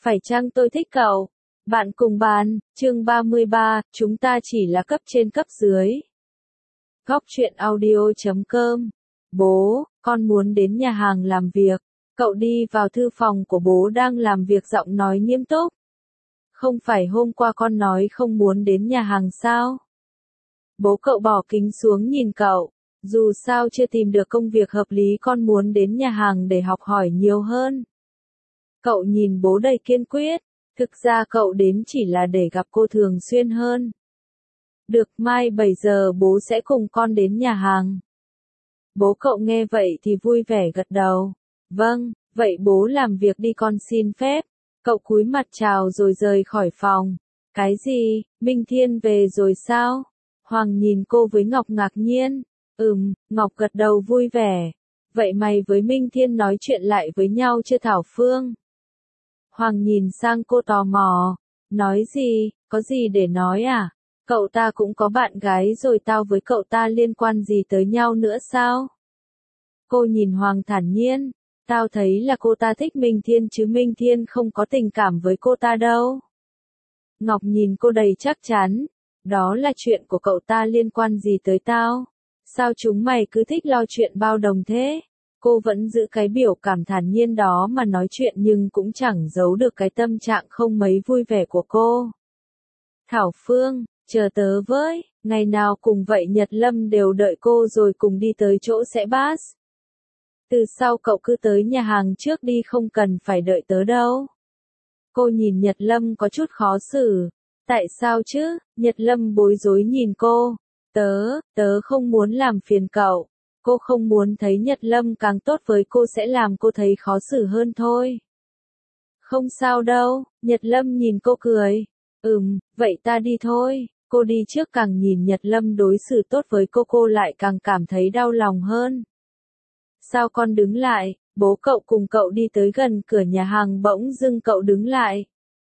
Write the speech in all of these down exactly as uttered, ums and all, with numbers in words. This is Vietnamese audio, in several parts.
Phải chăng tôi thích cậu? Bạn cùng bàn, chương ba mươi ba, chúng ta chỉ là cấp trên cấp dưới. Góc truyện audio chấm com. Bố, con muốn đến nhà hàng làm việc. Cậu đi vào thư phòng của bố đang làm việc, giọng nói nghiêm túc. Không phải hôm qua con nói không muốn đến nhà hàng sao? Bố cậu bỏ kính xuống nhìn cậu. Dù sao chưa tìm được công việc hợp lý, con muốn đến nhà hàng để học hỏi nhiều hơn. Cậu nhìn bố đầy kiên quyết. Thực ra cậu đến chỉ là để gặp cô thường xuyên hơn. Được, mai bảy giờ bố sẽ cùng con đến nhà hàng. Bố cậu nghe vậy thì vui vẻ gật đầu. Vâng, vậy bố làm việc đi, con xin phép. Cậu cúi mặt chào rồi rời khỏi phòng. Cái gì, Minh Thiên về rồi sao? Hoàng nhìn cô với Ngọc ngạc nhiên. Ừm, Ngọc gật đầu vui vẻ. Vậy mày với Minh Thiên nói chuyện lại với nhau chưa Thảo Phương? Hoàng nhìn sang cô tò mò. Nói gì, có gì để nói à? Cậu ta cũng có bạn gái rồi, tao với cậu ta liên quan gì tới nhau nữa sao? Cô nhìn Hoàng thản nhiên. Tao thấy là cô ta thích Minh Thiên chứ Minh Thiên không có tình cảm với cô ta đâu. Ngọc nhìn cô đầy chắc chắn. Đó là chuyện của cậu ta, liên quan gì tới tao? Sao chúng mày cứ thích lo chuyện bao đồng thế? Cô vẫn giữ cái biểu cảm thản nhiên đó mà nói chuyện, nhưng cũng chẳng giấu được cái tâm trạng không mấy vui vẻ của cô. Thảo Phương, chờ tớ với, ngày nào cùng vậy Nhật Lâm đều đợi cô rồi cùng đi tới chỗ sẽ pass. Từ sau cậu cứ tới nhà hàng trước đi, không cần phải đợi tớ đâu. Cô nhìn Nhật Lâm có chút khó xử. Tại sao chứ? Nhật Lâm bối rối nhìn cô. Tớ, tớ không muốn làm phiền cậu. Cô không muốn thấy Nhật Lâm càng tốt với cô sẽ làm cô thấy khó xử hơn thôi. Không sao đâu, Nhật Lâm nhìn cô cười. Ừm, vậy ta đi thôi. Cô đi trước, càng nhìn Nhật Lâm đối xử tốt với cô, cô lại càng cảm thấy đau lòng hơn. Sao con đứng lại? Bố cậu cùng cậu đi tới gần cửa nhà hàng, bỗng dưng cậu đứng lại.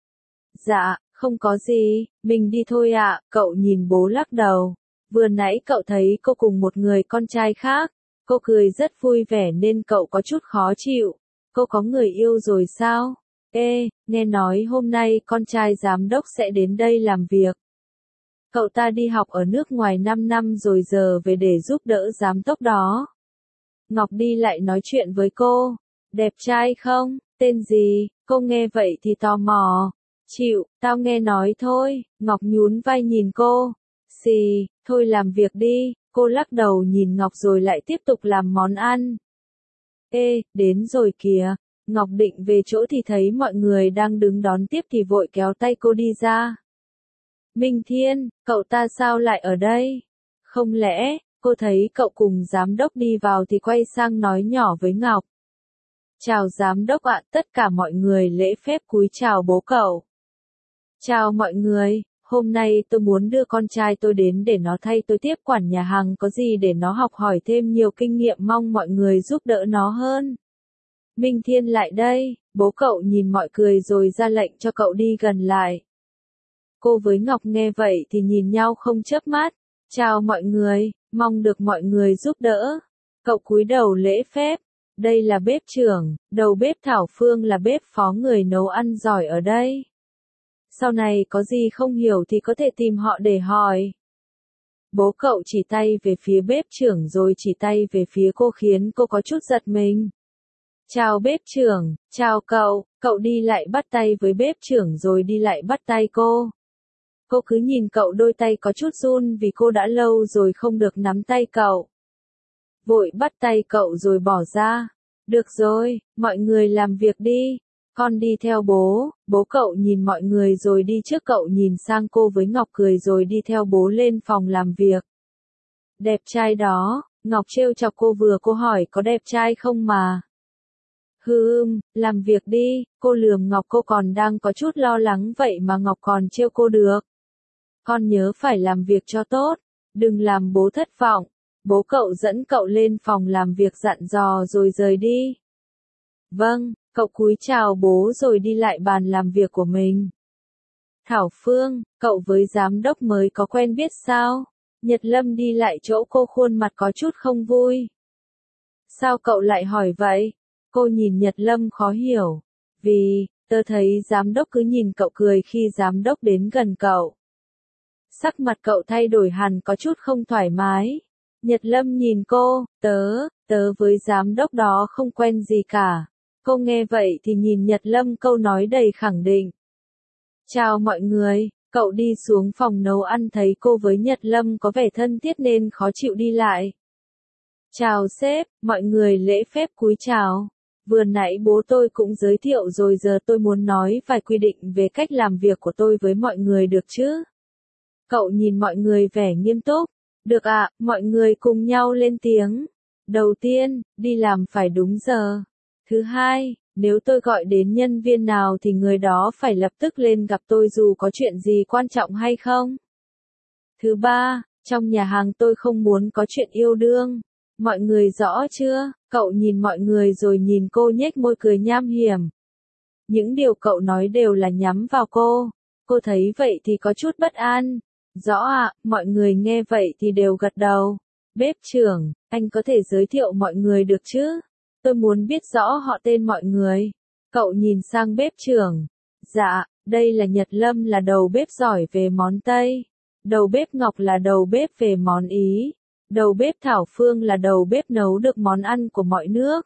Dạ, không có gì, mình đi thôi ạ. Cậu nhìn bố lắc đầu. Vừa nãy cậu thấy cô cùng một người con trai khác. Cô cười rất vui vẻ nên cậu có chút khó chịu. Cô có người yêu rồi sao? Ê, nghe nói hôm nay con trai giám đốc sẽ đến đây làm việc. Cậu ta đi học ở nước ngoài năm năm rồi, giờ về để giúp đỡ giám đốc đó. Ngọc đi lại nói chuyện với cô. Đẹp trai không? Tên gì? Cô nghe vậy thì tò mò. Chịu, tao nghe nói thôi. Ngọc nhún vai nhìn cô. Xì, thôi làm việc đi. Cô lắc đầu nhìn Ngọc rồi lại tiếp tục làm món ăn. Ê, đến rồi kìa. Ngọc định về chỗ thì thấy mọi người đang đứng đón tiếp thì vội kéo tay cô đi ra. Minh Thiên, cậu ta sao lại ở đây? Không lẽ, cô thấy cậu cùng giám đốc đi vào thì quay sang nói nhỏ với Ngọc. Chào giám đốc ạ, tất cả mọi người lễ phép cúi chào bố cậu. Chào mọi người, hôm nay tôi muốn đưa con trai tôi đến để nó thay tôi tiếp quản nhà hàng, có gì để nó học hỏi thêm nhiều kinh nghiệm, mong mọi người giúp đỡ nó hơn. Minh Thiên lại đây, bố cậu nhìn mọi cười rồi ra lệnh cho cậu đi gần lại. Cô với Ngọc nghe vậy thì nhìn nhau không chớp mắt. Chào mọi người, mong được mọi người giúp đỡ. Cậu cúi đầu lễ phép. Đây là bếp trưởng, đầu bếp Thảo Phương là bếp phó, người nấu ăn giỏi ở đây. Sau này có gì không hiểu thì có thể tìm họ để hỏi. Bố cậu chỉ tay về phía bếp trưởng rồi chỉ tay về phía cô khiến cô có chút giật mình. Chào bếp trưởng, chào cậu, cậu đi lại bắt tay với bếp trưởng rồi đi lại bắt tay cô. Cô cứ nhìn cậu, đôi tay có chút run vì cô đã lâu rồi không được nắm tay cậu. Vội bắt tay cậu rồi bỏ ra. Được rồi, mọi người làm việc đi. Con đi theo bố. Bố cậu nhìn mọi người rồi đi trước, cậu nhìn sang cô với Ngọc cười rồi đi theo bố lên phòng làm việc. Đẹp trai đó, Ngọc trêu chọc cô, vừa cô hỏi có đẹp trai không mà. Hừ, làm việc đi. Cô lườm Ngọc, cô còn đang có chút lo lắng vậy mà Ngọc còn trêu cô được. Con nhớ phải làm việc cho tốt, đừng làm bố thất vọng. Bố cậu dẫn cậu lên phòng làm việc dặn dò rồi rời đi. Vâng, cậu cúi chào bố rồi đi lại bàn làm việc của mình. Thảo Phương, cậu với giám đốc mới có quen biết sao? Nhật Lâm đi lại chỗ cô, khuôn mặt có chút không vui. Sao cậu lại hỏi vậy? Cô nhìn Nhật Lâm khó hiểu. Vì, Tớ thấy giám đốc cứ nhìn cậu cười khi giám đốc đến gần cậu. Sắc mặt cậu thay đổi hẳn có chút không thoải mái. Nhật Lâm nhìn cô, tớ, tớ với giám đốc đó không quen gì cả. Cô nghe vậy thì nhìn Nhật Lâm câu nói đầy khẳng định. Chào mọi người, cậu đi xuống phòng nấu ăn thấy cô với Nhật Lâm có vẻ thân thiết nên khó chịu đi lại. Chào sếp, mọi người lễ phép cúi chào. Vừa nãy bố tôi cũng giới thiệu rồi giờ tôi muốn nói vài quy định về cách làm việc của tôi với mọi người được chứ? Cậu nhìn mọi người vẻ nghiêm túc. Được ạ, mọi người cùng nhau lên tiếng. Đầu tiên, đi làm phải đúng giờ. Thứ hai, nếu tôi gọi đến nhân viên nào thì người đó phải lập tức lên gặp tôi dù có chuyện gì quan trọng hay không. Thứ ba, trong nhà hàng tôi không muốn có chuyện yêu đương. Mọi người rõ chưa? Cậu nhìn mọi người rồi nhìn cô nhếch môi cười nham hiểm. Những điều cậu nói đều là nhắm vào cô. Cô thấy vậy thì có chút bất an. Rõ ạ, mọi người nghe vậy thì đều gật đầu. Bếp trưởng, anh có thể giới thiệu mọi người được chứ? Tôi muốn biết rõ họ tên mọi người. Cậu nhìn sang bếp trưởng. Dạ, đây là Nhật Lâm là đầu bếp giỏi về món Tây. Đầu bếp Ngọc là đầu bếp về món Ý. Đầu bếp Thảo Phương là đầu bếp nấu được món ăn của mọi nước.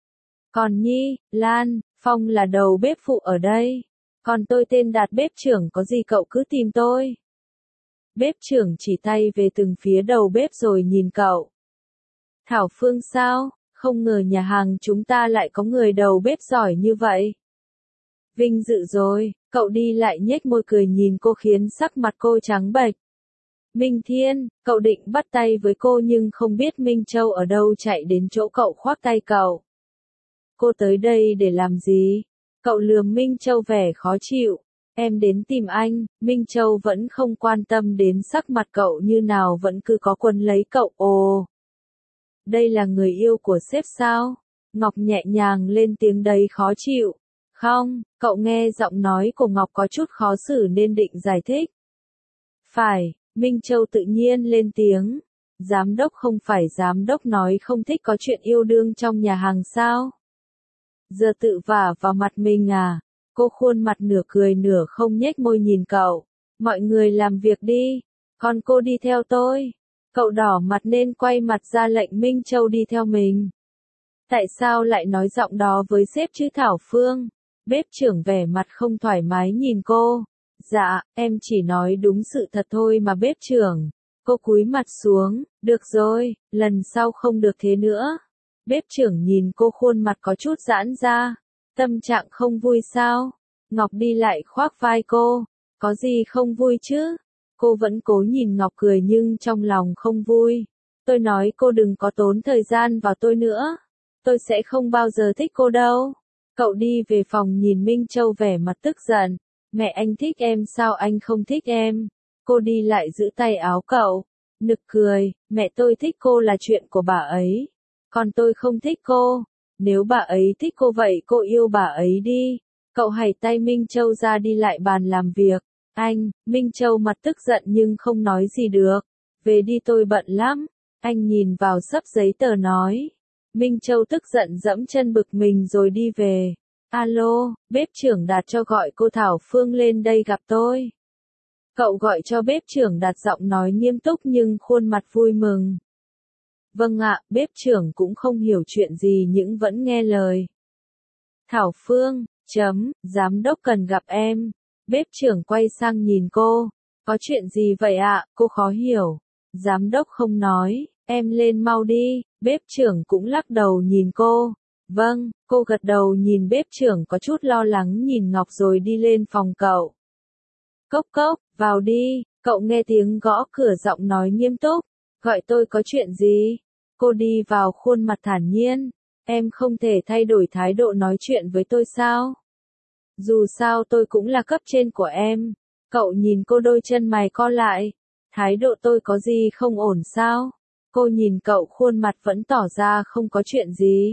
Còn Nhi, Lan, Phong là đầu bếp phụ ở đây. Còn tôi tên Đạt bếp trưởng, có gì cậu cứ tìm tôi. Bếp trưởng chỉ tay về từng phía đầu bếp rồi nhìn cậu. Thảo Phương sao? Không ngờ nhà hàng chúng ta lại có người đầu bếp giỏi như vậy. Vinh dự rồi, cậu đi lại nhếch môi cười nhìn cô khiến sắc mặt cô trắng bệch. Minh Thiên, cậu định bắt tay với cô nhưng không biết Minh Châu ở đâu chạy đến chỗ cậu khoác tay cậu. Cô tới đây để làm gì? Cậu lườm Minh Châu vẻ khó chịu. Em đến tìm anh, Minh Châu vẫn không quan tâm đến sắc mặt cậu như nào vẫn cứ có quấn lấy cậu. Ồ, đây là người yêu của sếp sao? Ngọc nhẹ nhàng lên tiếng đầy khó chịu. Không, cậu nghe giọng nói của Ngọc có chút khó xử nên định giải thích. Phải, Minh Châu tự nhiên lên tiếng. Giám đốc không phải giám đốc nói không thích có chuyện yêu đương trong nhà hàng sao? Giờ tự vả vào mặt mình à? Cô khuôn mặt nửa cười nửa không nhếch môi nhìn cậu. Mọi người làm việc đi, còn cô đi theo tôi. Cậu đỏ mặt nên quay mặt ra lệnh Minh Châu đi theo mình. Tại sao lại nói giọng đó với sếp chứ Thảo Phương? Bếp trưởng vẻ mặt không thoải mái nhìn cô. Dạ, em chỉ nói đúng sự thật thôi mà bếp trưởng. Cô cúi mặt xuống, được rồi, lần sau không được thế nữa. Bếp trưởng nhìn cô khuôn mặt có chút giãn ra. Tâm trạng không vui sao? Ngọc đi lại khoác vai cô. Có gì không vui chứ? Cô vẫn cố nhìn Ngọc cười nhưng trong lòng không vui. Tôi nói cô đừng có tốn thời gian vào tôi nữa. Tôi sẽ không bao giờ thích cô đâu. Cậu đi về phòng nhìn Minh Châu vẻ mặt tức giận. Mẹ anh thích em sao anh không thích em? Cô đi lại giữ tay áo cậu. Nực cười, mẹ tôi thích cô là chuyện của bà ấy. Còn tôi không thích cô. Nếu bà ấy thích cô vậy cô yêu bà ấy đi. Cậu hãy tay Minh Châu ra đi lại bàn làm việc. Anh, Minh Châu mặt tức giận nhưng không nói gì được. Về đi tôi bận lắm. Anh nhìn vào xấp giấy tờ nói. Minh Châu tức giận dẫm chân bực mình rồi đi về. Alo, bếp trưởng Đạt cho gọi cô Thảo Phương lên đây gặp tôi. Cậu gọi cho bếp trưởng Đạt giọng nói nghiêm túc nhưng khuôn mặt vui mừng. Vâng ạ, bếp trưởng cũng không hiểu chuyện gì nhưng vẫn nghe lời. Thảo Phương, chấm, giám đốc cần gặp em. Bếp trưởng quay sang nhìn cô. Có chuyện gì vậy ạ, cô khó hiểu. Giám đốc không nói, em lên mau đi. Bếp trưởng cũng lắc đầu nhìn cô. Vâng, cô gật đầu nhìn bếp trưởng có chút lo lắng nhìn Ngọc rồi đi lên phòng cậu. Cốc cốc, vào đi, cậu nghe tiếng gõ cửa giọng nói nghiêm túc. Gọi tôi có chuyện gì? Cô đi vào khuôn mặt thản nhiên. Em không thể thay đổi thái độ nói chuyện với tôi sao? Dù sao tôi cũng là cấp trên của em. Cậu nhìn cô đôi chân mày co lại. Thái độ tôi có gì không ổn sao? Cô nhìn cậu khuôn mặt vẫn tỏ ra không có chuyện gì.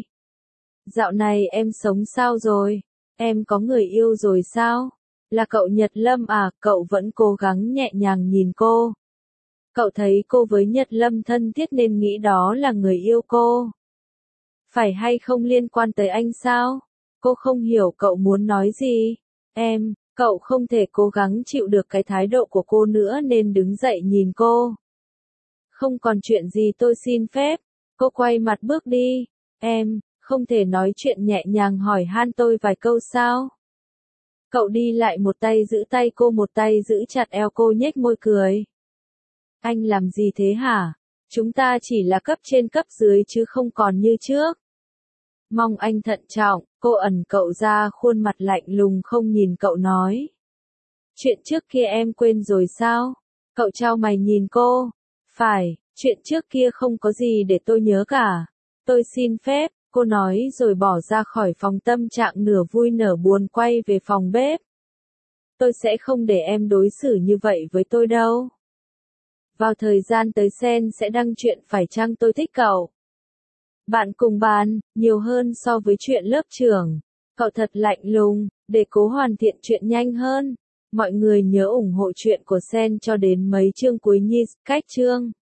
Dạo này em sống sao rồi? Em có người yêu rồi sao? Là cậu Nhật Lâm à? Cậu vẫn cố gắng nhẹ nhàng nhìn cô. Cậu thấy cô với Nhật Lâm thân thiết nên nghĩ đó là người yêu cô. Phải hay không liên quan tới anh sao? Cô không hiểu cậu muốn nói gì. Em, cậu không thể cố gắng chịu được cái thái độ của cô nữa nên đứng dậy nhìn cô. Không còn chuyện gì tôi xin phép. Cô quay mặt bước đi. Em, không thể nói chuyện nhẹ nhàng hỏi han tôi vài câu sao? Cậu đi lại một tay giữ tay cô, một tay giữ chặt eo cô, nhếch môi cười. Anh làm gì thế hả? Chúng ta chỉ là cấp trên cấp dưới chứ không còn như trước. Mong anh thận trọng, cô ẩn cậu ra, khuôn mặt lạnh lùng không nhìn cậu nói. Chuyện trước kia em quên rồi sao? Cậu chau mày nhìn cô. Phải, chuyện trước kia không có gì để tôi nhớ cả. Tôi xin phép, cô nói rồi bỏ ra khỏi phòng, tâm trạng nửa vui nửa buồn quay về phòng bếp. Tôi sẽ không để em đối xử như vậy với tôi đâu. Vào thời gian tới Sen sẽ đăng chuyện Phải chăng tôi thích cậu. Bạn cùng bàn, nhiều hơn so với chuyện lớp trưởng. Cậu thật lạnh lùng, để cố hoàn thiện chuyện nhanh hơn. Mọi người nhớ ủng hộ chuyện của Sen cho đến mấy chương cuối nhé, cách chương.